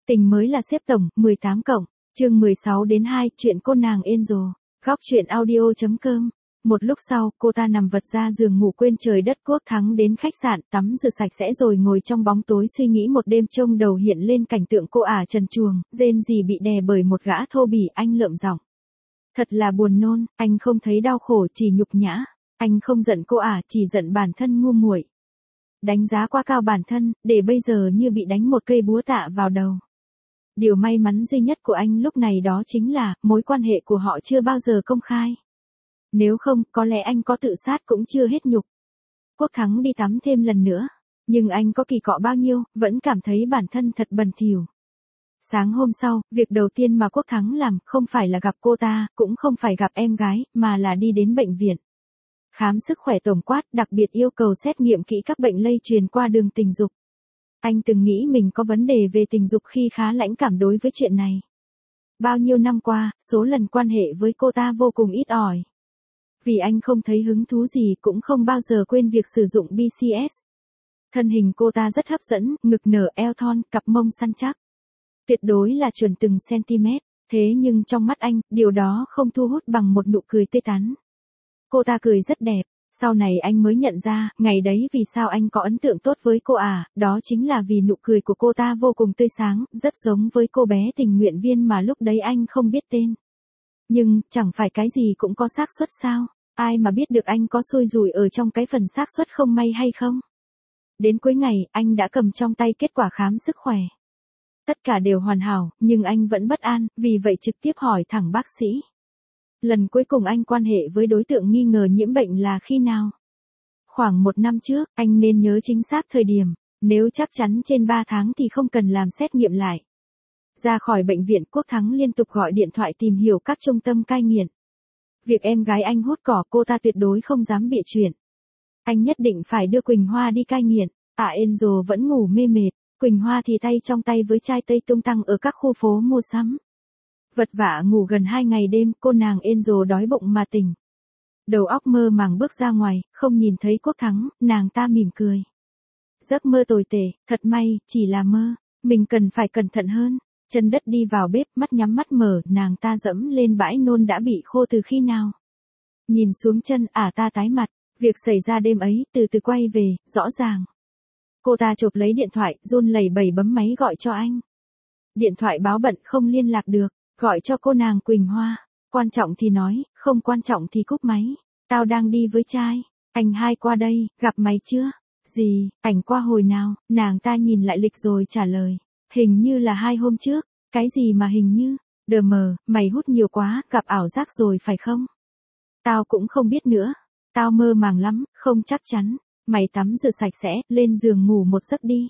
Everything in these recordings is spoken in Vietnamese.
Tình mới là xếp tổng, 18 cộng, chương 16 đến 2, chuyện cô nàng Angel. Góc chuyện audio.com. Một lúc sau, cô ta nằm vật ra giường ngủ quên trời đất. Quốc Thắng đến khách sạn, tắm rửa sạch sẽ rồi ngồi trong bóng tối suy nghĩ một đêm. Trông đầu hiện lên cảnh tượng cô ả trần truồng, rên rỉ bị đè bởi một gã thô bỉ. Anh lợm giọng. Thật là buồn nôn, anh không thấy đau khổ, chỉ nhục nhã. Anh không giận cô ả, chỉ giận bản thân ngu muội. Đánh giá quá cao bản thân, để bây giờ như bị đánh một cây búa tạ vào đầu. Điều may mắn duy nhất của anh lúc này đó chính là, mối quan hệ của họ chưa bao giờ công khai. Nếu không, có lẽ anh có tự sát cũng chưa hết nhục. Quốc Thắng đi tắm thêm lần nữa. Nhưng anh có kỳ cọ bao nhiêu, vẫn cảm thấy bản thân thật bẩn thỉu. Sáng hôm sau, việc đầu tiên mà Quốc Thắng làm, không phải là gặp cô ta, cũng không phải gặp em gái, mà là đi đến bệnh viện. Khám sức khỏe tổng quát, đặc biệt yêu cầu xét nghiệm kỹ các bệnh lây truyền qua đường tình dục. Anh từng nghĩ mình có vấn đề về tình dục khi khá lãnh cảm đối với chuyện này. Bao nhiêu năm qua, số lần quan hệ với cô ta vô cùng ít ỏi. Vì anh không thấy hứng thú gì, cũng không bao giờ quên việc sử dụng BCS. Thân hình cô ta rất hấp dẫn, ngực nở, eo thon, cặp mông săn chắc. Tuyệt đối là chuẩn từng cm. Thế nhưng trong mắt anh, điều đó không thu hút bằng một nụ cười tươi tắn. Cô ta cười rất đẹp. Sau này anh mới nhận ra, ngày đấy vì sao anh có ấn tượng tốt với cô ả, đó chính là vì nụ cười của cô ta vô cùng tươi sáng, rất giống với cô bé tình nguyện viên mà lúc đấy anh không biết tên. Nhưng, chẳng phải cái gì cũng có xác suất sao, ai mà biết được anh có xui rủi ở trong cái phần xác suất không may hay không. Đến cuối ngày, anh đã cầm trong tay kết quả khám sức khỏe. Tất cả đều hoàn hảo, nhưng anh vẫn bất an, vì vậy trực tiếp hỏi thẳng bác sĩ. Lần cuối cùng anh quan hệ với đối tượng nghi ngờ nhiễm bệnh là khi nào? Khoảng 1 năm trước, anh nên nhớ chính xác thời điểm, nếu chắc chắn trên 3 tháng thì không cần làm xét nghiệm lại. Ra khỏi bệnh viện, Quốc Thắng liên tục gọi điện thoại tìm hiểu các trung tâm cai nghiện. Việc em gái anh hút cỏ cô ta tuyệt đối không dám bịa chuyện. Anh nhất định phải đưa Quỳnh Hoa đi cai nghiện. Angel vẫn ngủ mê mệt, Quỳnh Hoa thì tay trong tay với chai tây tung tăng ở các khu phố mua sắm. Vật vã ngủ gần 2 ngày đêm, cô nàng Angel đói bụng mà tỉnh. Đầu óc mơ màng bước ra ngoài, không nhìn thấy Quốc Thắng, nàng ta mỉm cười. Giấc mơ tồi tệ, thật may, chỉ là mơ, mình cần phải cẩn thận hơn. Chân đất đi vào bếp, mắt nhắm mắt mở, nàng ta dẫm lên bãi nôn đã bị khô từ khi nào. Nhìn xuống chân, ta tái mặt, việc xảy ra đêm ấy, từ từ quay về, rõ ràng. Cô ta chộp lấy điện thoại, run lẩy bẩy bấm máy gọi cho anh. Điện thoại báo bận không liên lạc được. Gọi cho cô nàng Quỳnh Hoa, quan trọng thì nói, không quan trọng thì cúp máy. Tao đang đi với trai, anh hai qua đây, gặp mày chưa? Gì, ảnh qua hồi nào? Nàng ta nhìn lại lịch rồi trả lời, hình như là 2 hôm trước. Cái gì mà hình như? Đờ mờ, mày hút nhiều quá, gặp ảo giác rồi phải không? Tao cũng không biết nữa, tao mơ màng lắm, không chắc chắn. Mày tắm rửa sạch sẽ, lên giường ngủ một giấc đi.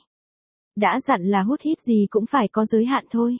Đã dặn là hút hít gì cũng phải có giới hạn thôi.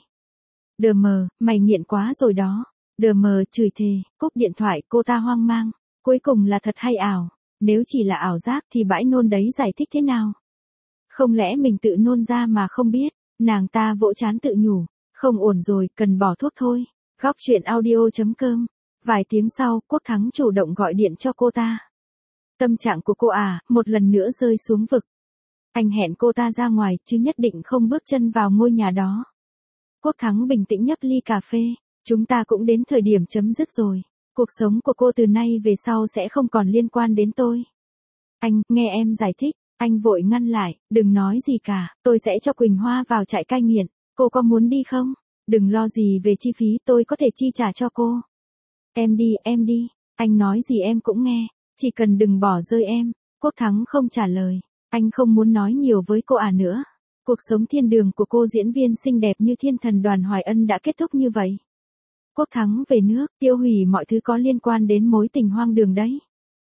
Đờ mờ, mày nghiện quá rồi đó. Đờ mờ chửi thề, cúp điện thoại, cô ta hoang mang. Cuối cùng là thật hay ảo? Nếu chỉ là ảo giác thì bãi nôn đấy giải thích thế nào? Không lẽ mình tự nôn ra mà không biết? Nàng ta vỗ trán tự nhủ. Không ổn rồi, cần bỏ thuốc thôi. Góc chuyện audio.com. Vài tiếng sau, Quốc Thắng chủ động gọi điện cho cô ta. Tâm trạng của cô một lần nữa rơi xuống vực. Anh hẹn cô ta ra ngoài, chứ nhất định không bước chân vào ngôi nhà đó. Quốc Thắng bình tĩnh nhấp ly cà phê. Chúng ta cũng đến thời điểm chấm dứt rồi. Cuộc sống của cô từ nay về sau sẽ không còn liên quan đến tôi. Anh, nghe em giải thích. Anh vội ngăn lại, đừng nói gì cả. Tôi sẽ cho Quỳnh Hoa vào trại cai nghiện. Cô có muốn đi không? Đừng lo gì về chi phí, tôi có thể chi trả cho cô. Em đi. Anh nói gì em cũng nghe. Chỉ cần đừng bỏ rơi em. Quốc Thắng không trả lời. Anh không muốn nói nhiều với cô nữa. Cuộc sống thiên đường của cô diễn viên xinh đẹp như thiên thần Đoàn Hoài Ân đã kết thúc như vậy. Quốc Thắng về nước, tiêu hủy mọi thứ có liên quan đến mối tình hoang đường đấy.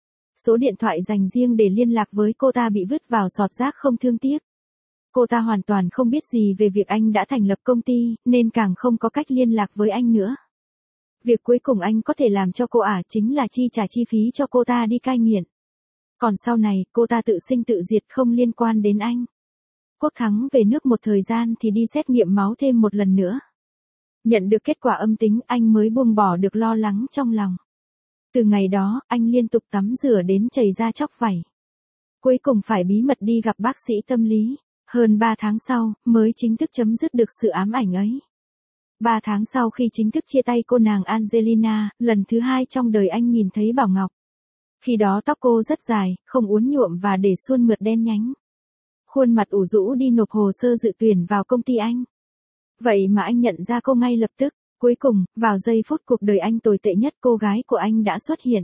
Số điện thoại dành riêng để liên lạc với cô ta bị vứt vào sọt rác không thương tiếc. Cô ta hoàn toàn không biết gì về việc anh đã thành lập công ty, nên càng không có cách liên lạc với anh nữa. Việc cuối cùng anh có thể làm cho cô chính là chi trả chi phí cho cô ta đi cai nghiện. Còn sau này, cô ta tự sinh tự diệt không liên quan đến anh. Quốc Thắng về nước một thời gian thì đi xét nghiệm máu thêm một lần nữa. Nhận được kết quả âm tính, anh mới buông bỏ được lo lắng trong lòng. Từ ngày đó, anh liên tục tắm rửa đến chảy ra chóc vảy. Cuối cùng phải bí mật đi gặp bác sĩ tâm lý. Hơn 3 tháng sau, mới chính thức chấm dứt được sự ám ảnh ấy. 3 tháng sau khi chính thức chia tay cô nàng Angelina, lần thứ 2 trong đời anh nhìn thấy Bảo Ngọc. Khi đó tóc cô rất dài, không uốn nhuộm và để suôn mượt đen nhánh. Khuôn mặt ủ rũ đi nộp hồ sơ dự tuyển vào công ty anh. Vậy mà anh nhận ra cô ngay lập tức. Cuối cùng, vào giây phút cuộc đời anh tồi tệ nhất, cô gái của anh đã xuất hiện.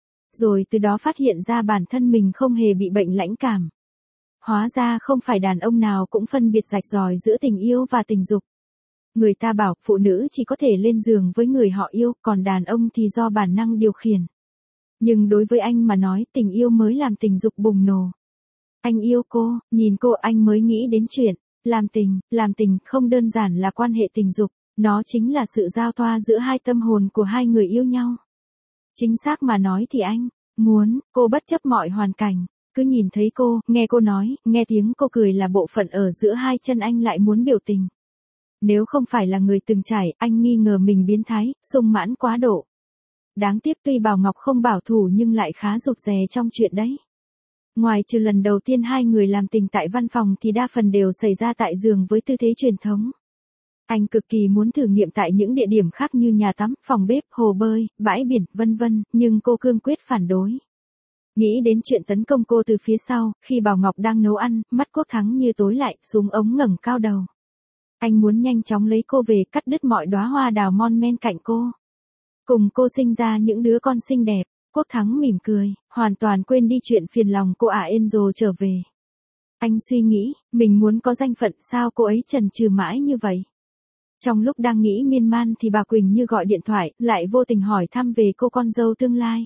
Rồi từ đó phát hiện ra bản thân mình không hề bị bệnh lãnh cảm. Hóa ra không phải đàn ông nào cũng phân biệt rạch ròi giữa tình yêu và tình dục. Người ta bảo phụ nữ chỉ có thể lên giường với người họ yêu, còn đàn ông thì do bản năng điều khiển. Nhưng đối với anh mà nói, tình yêu mới làm tình dục bùng nổ. Anh yêu cô, nhìn cô anh mới nghĩ đến chuyện làm tình không đơn giản là quan hệ tình dục, nó chính là sự giao thoa giữa hai tâm hồn của hai người yêu nhau. Chính xác mà nói thì anh muốn cô bất chấp mọi hoàn cảnh, cứ nhìn thấy cô, nghe cô nói, nghe tiếng cô cười là bộ phận ở giữa hai chân anh lại muốn biểu tình. Nếu không phải là người từng trải, anh nghi ngờ mình biến thái, sung mãn quá độ. Đáng tiếc tuy Bảo Ngọc không bảo thủ nhưng lại khá rụt rè trong chuyện đấy. Ngoài trừ lần đầu tiên hai người làm tình tại văn phòng thì đa phần đều xảy ra tại giường với tư thế truyền thống. Anh cực kỳ muốn thử nghiệm tại những địa điểm khác như nhà tắm, phòng bếp, hồ bơi, bãi biển, vân vân, nhưng cô cương quyết phản đối. Nghĩ đến chuyện tấn công cô từ phía sau, khi Bảo Ngọc đang nấu ăn, mắt Quốc Thắng như tối lại, súng ống ngẩng cao đầu. Anh muốn nhanh chóng lấy cô về, cắt đứt mọi đóa hoa đào mon men cạnh cô. Cùng cô sinh ra những đứa con xinh đẹp. Quốc Thắng mỉm cười, hoàn toàn quên đi chuyện phiền lòng cô Angel trở về. Anh suy nghĩ, mình muốn có danh phận, sao cô ấy chần chừ mãi như vậy. Trong lúc đang nghĩ miên man thì bà Quỳnh Như gọi điện thoại, lại vô tình hỏi thăm về cô con dâu tương lai.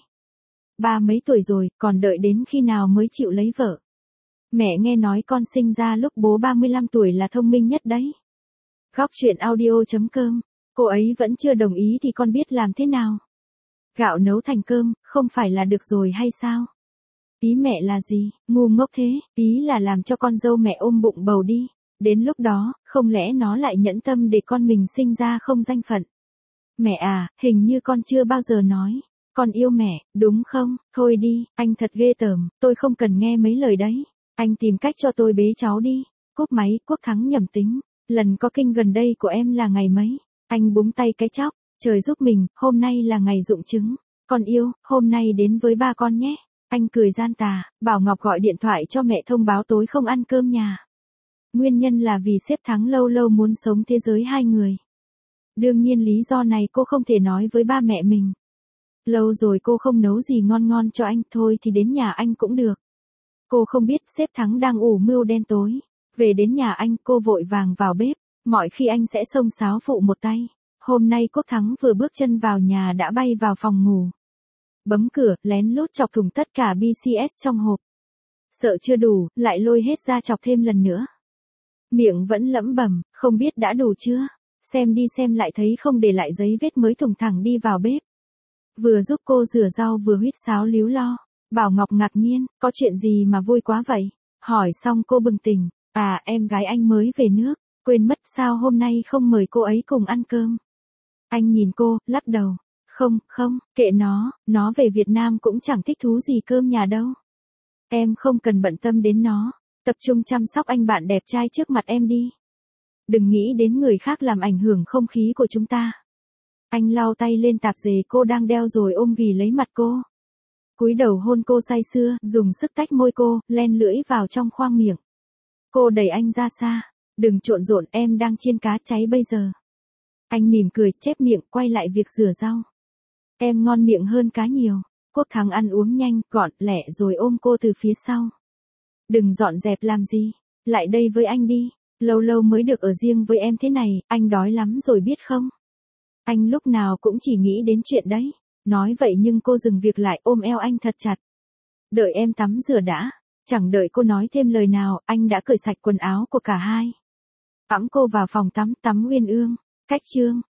Ba mấy tuổi rồi, còn đợi đến khi nào mới chịu lấy vợ. Mẹ nghe nói con sinh ra lúc bố 35 tuổi là thông minh nhất đấy. Góc chuyện audio.com, cô ấy vẫn chưa đồng ý thì con biết làm thế nào. Gạo nấu thành cơm, không phải là được rồi hay sao? Ý mẹ là gì, ngu ngốc thế, ý là làm cho con dâu mẹ ôm bụng bầu đi. Đến lúc đó, không lẽ nó lại nhẫn tâm để con mình sinh ra không danh phận? Mẹ à, hình như con chưa bao giờ nói. Con yêu mẹ, đúng không? Thôi đi, anh thật ghê tởm, tôi không cần nghe mấy lời đấy. Anh tìm cách cho tôi bế cháu đi. Cúp máy, Quốc Thắng nhẩm tính. Lần có kinh gần đây của em là ngày mấy? Anh búng tay cái chóc. Trời giúp mình, hôm nay là ngày rụng trứng. Con yêu, hôm nay đến với ba con nhé. Anh cười gian tà, Bảo Ngọc gọi điện thoại cho mẹ thông báo tối không ăn cơm nhà. Nguyên nhân là vì sếp Thắng lâu lâu muốn sống thế giới hai người. Đương nhiên lý do này cô không thể nói với ba mẹ mình. Lâu rồi cô không nấu gì ngon ngon cho anh, thôi thì đến nhà anh cũng được. Cô không biết sếp Thắng đang ủ mưu đen tối. Về đến nhà anh, cô vội vàng vào bếp. Mọi khi anh sẽ xông xáo phụ một tay. Hôm nay Quốc Thắng vừa bước chân vào nhà đã bay vào phòng ngủ. Bấm cửa, lén lút chọc thùng tất cả BCS trong hộp. Sợ chưa đủ, lại lôi hết ra chọc thêm lần nữa. Miệng vẫn lẩm bẩm, không biết đã đủ chưa. Xem đi xem lại thấy không để lại giấy vết mới thùng thẳng đi vào bếp. Vừa giúp cô rửa rau vừa huýt sáo líu lo. Bảo Ngọc ngạc nhiên, có chuyện gì mà vui quá vậy? Hỏi xong cô bừng tỉnh, à em gái anh mới về nước, quên mất sao hôm nay không mời cô ấy cùng ăn cơm. Anh nhìn cô, lắc đầu. Không, kệ nó về Việt Nam cũng chẳng thích thú gì cơm nhà đâu. Em không cần bận tâm đến nó, tập trung chăm sóc anh bạn đẹp trai trước mặt em đi. Đừng nghĩ đến người khác làm ảnh hưởng không khí của chúng ta. Anh lau tay lên tạp dề cô đang đeo rồi ôm ghì lấy mặt cô. Cúi đầu hôn cô say sưa, dùng sức tách môi cô, len lưỡi vào trong khoang miệng. Cô đẩy anh ra xa. Đừng trộn rộn, em đang chiên cá cháy bây giờ. Anh mỉm cười, chép miệng, quay lại việc rửa rau. Em ngon miệng hơn cá nhiều. Quốc Thắng ăn uống nhanh, gọn, lẹ rồi ôm cô từ phía sau. Đừng dọn dẹp làm gì. Lại đây với anh đi. Lâu lâu mới được ở riêng với em thế này, anh đói lắm rồi biết không? Anh lúc nào cũng chỉ nghĩ đến chuyện đấy. Nói vậy nhưng cô dừng việc lại ôm eo anh thật chặt. Đợi em tắm rửa đã. Chẳng đợi cô nói thêm lời nào, anh đã cởi sạch quần áo của cả hai. Ẵm cô vào phòng tắm uyên ương. Cách chương.